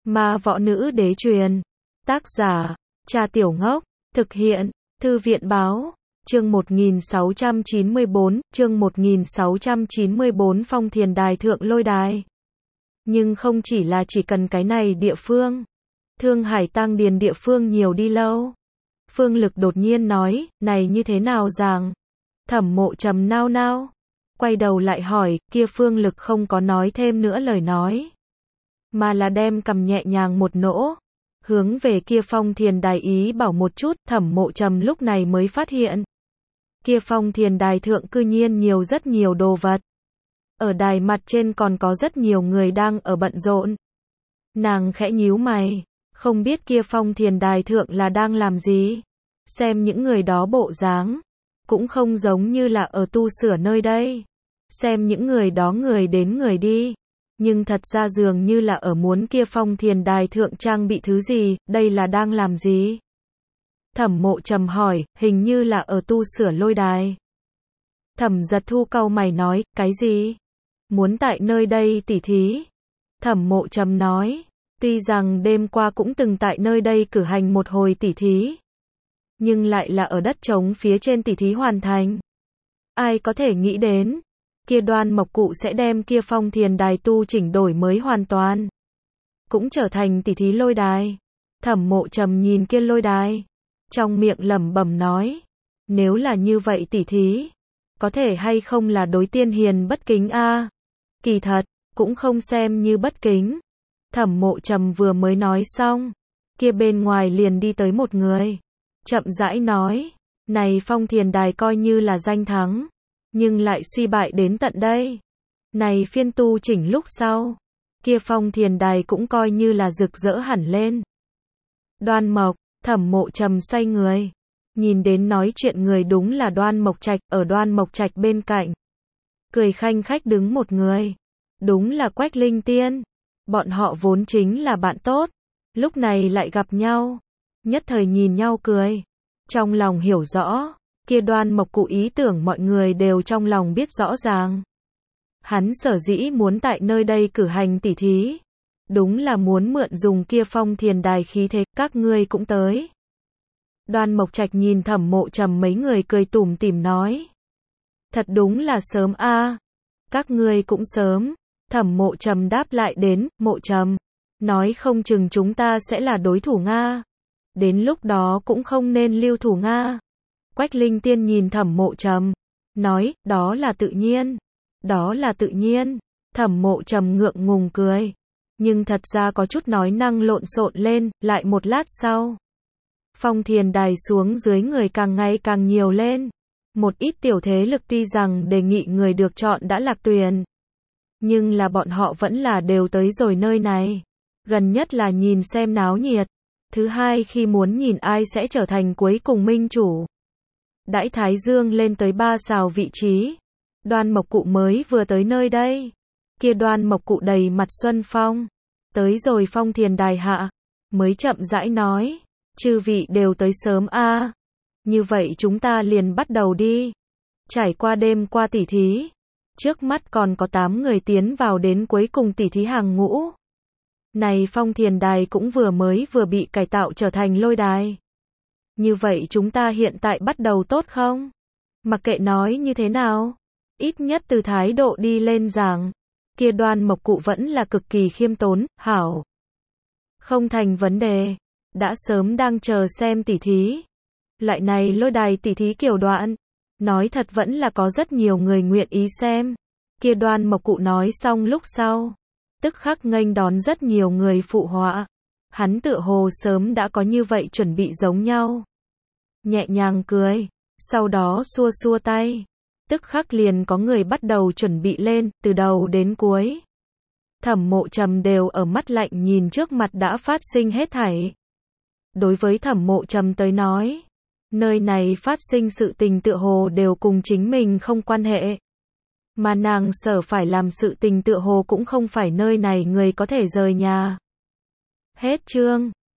Ma võ nữ đế truyền. Tác giả, Cha Tiểu Ngốc. Thực hiện, Thư viện báo. Chương 1694, chương 1694 Phong Thiền Đài Thượng Lôi Đài. Nhưng không chỉ là chỉ cần cái này địa phương. Thương Hải Tăng Điền địa phương nhiều đi lâu. Phương Lực đột nhiên nói, này như thế nào giảng? Thẩm Mộ Trầm nao nao. Quay đầu lại hỏi, kia Phương Lực không có nói thêm nữa lời nói. Mà là đem cầm nhẹ nhàng một nỗ. Hướng về kia Phong Thiền Đài ý bảo một chút, Thẩm Mộ Trầm lúc này mới phát hiện. Kia Phong Thiền Đài thượng cư nhiên nhiều rất nhiều đồ vật. Ở đài mặt trên còn có rất nhiều người đang ở bận rộn. Nàng khẽ nhíu mày, không biết kia Phong Thiền Đài thượng là đang làm gì. Xem những người đó bộ dáng, cũng không giống như là ở tu sửa nơi đây. Xem những người đó người đến người đi, nhưng thật ra dường như là ở muốn kia Phong Thiền Đài thượng trang bị thứ gì, đây là đang làm gì? Thẩm Mộ Trầm hỏi, hình như là ở tu sửa lôi đài. Thẩm Giật Thu cau mày nói, cái gì? Muốn tại nơi đây tỉ thí? Thẩm Mộ Trầm nói, tuy rằng đêm qua cũng từng tại nơi đây cử hành một hồi tỉ thí, nhưng lại là ở đất trống phía trên tỉ thí hoàn thành. Ai có thể nghĩ đến, kia Đoan Mộc Cụ sẽ đem kia Phong Thiền Đài tu chỉnh đổi mới hoàn toàn, cũng trở thành tỉ thí lôi đài. Thẩm Mộ Trầm nhìn kia lôi đài, trong miệng lẩm bẩm nói, nếu là như vậy tỉ thí, có thể hay không là đối Tiên Hiền bất kính a? Kỳ thật, cũng không xem như bất kính. Thẩm Mộ Trầm vừa mới nói xong, kia bên ngoài liền đi tới một người, chậm rãi nói, này Phong Thiền Đài coi như là danh thắng, nhưng lại suy bại đến tận đây. Này phiên tu chỉnh lúc sau, kia Phong Thiền Đài cũng coi như là rực rỡ hẳn lên. Đoan Mộc, Thẩm Mộ Trầm xoay người, nhìn đến nói chuyện người đúng là Đoan Mộc Trạch, ở Đoan Mộc Trạch bên cạnh. Cười khanh khách đứng một người, đúng là Quách Linh Tiên. Bọn họ vốn chính là bạn tốt, lúc này lại gặp nhau, nhất thời nhìn nhau cười. Trong lòng hiểu rõ, kia Đoan Mộc Cụ ý tưởng mọi người đều trong lòng biết rõ ràng. Hắn sở dĩ muốn tại nơi đây cử hành tỉ thí, đúng là muốn mượn dùng kia Phong Thiền Đài khí thế, các ngươi cũng tới. Đoan Mộc Trạch nhìn Thẩm Mộ Trầm mấy người cười tủm tỉm nói, thật đúng là sớm a, các ngươi cũng sớm. Thẩm Mộ Trầm đáp lại đến, Mộ Trầm, nói không chừng chúng ta sẽ là đối thủ Nga. Đến lúc đó cũng không nên lưu thủ Nga. Quách Linh Tiên nhìn Thẩm Mộ Trầm, nói, đó là tự nhiên. Đó là tự nhiên. Thẩm Mộ Trầm ngượng ngùng cười, nhưng thật ra có chút nói năng lộn xộn lên, lại một lát sau. Phong Thiền Đài xuống dưới người càng ngày càng nhiều lên. Một ít tiểu thế lực tuy rằng đề nghị người được chọn đã lạc tuyển, nhưng là bọn họ vẫn là đều tới rồi nơi này. Gần nhất là nhìn xem náo nhiệt. Thứ hai khi muốn nhìn ai sẽ trở thành cuối cùng minh chủ. Đãi Thái Dương lên tới 3 sào vị trí. Đoan Mộc Cụ mới vừa tới nơi đây. Kia Đoan Mộc Cụ đầy mặt xuân phong. Tới rồi Phong Thiền Đài hạ. Mới chậm rãi nói. Chư vị đều tới sớm a. Như vậy chúng ta liền bắt đầu đi. Trải qua đêm qua tỉ thí, trước mắt còn có 8 người tiến vào đến cuối cùng tỉ thí hàng ngũ. Này Phong Thiền Đài cũng vừa bị cải tạo trở thành lôi đài. Như vậy chúng ta hiện tại bắt đầu tốt không? Mặc kệ nói như thế nào, ít nhất từ thái độ đi lên giảng, kia Đoan Mộc Cụ vẫn là cực kỳ khiêm tốn, hảo. Không thành vấn đề, đã sớm đang chờ xem tỉ thí. Lại này lôi đài tỉ thí kiểu đoạn, nói thật vẫn là có rất nhiều người nguyện ý xem. Kia Đoan Mộc Cụ nói xong lúc sau, tức khắc nghênh đón rất nhiều người phụ họa. Hắn tựa hồ sớm đã có như vậy chuẩn bị giống nhau. Nhẹ nhàng cười, sau đó xua xua tay. Tức khắc liền có người bắt đầu chuẩn bị lên, từ đầu đến cuối. Thẩm Mộ Trầm đều ở mắt lạnh nhìn trước mặt đã phát sinh hết thảy. Đối với Thẩm Mộ Trầm tới nói, nơi này phát sinh sự tình tựa hồ đều cùng chính mình không quan hệ. Mà nàng sở phải làm sự tình tựa hồ cũng không phải nơi này người có thể rời nhà. Hết chương.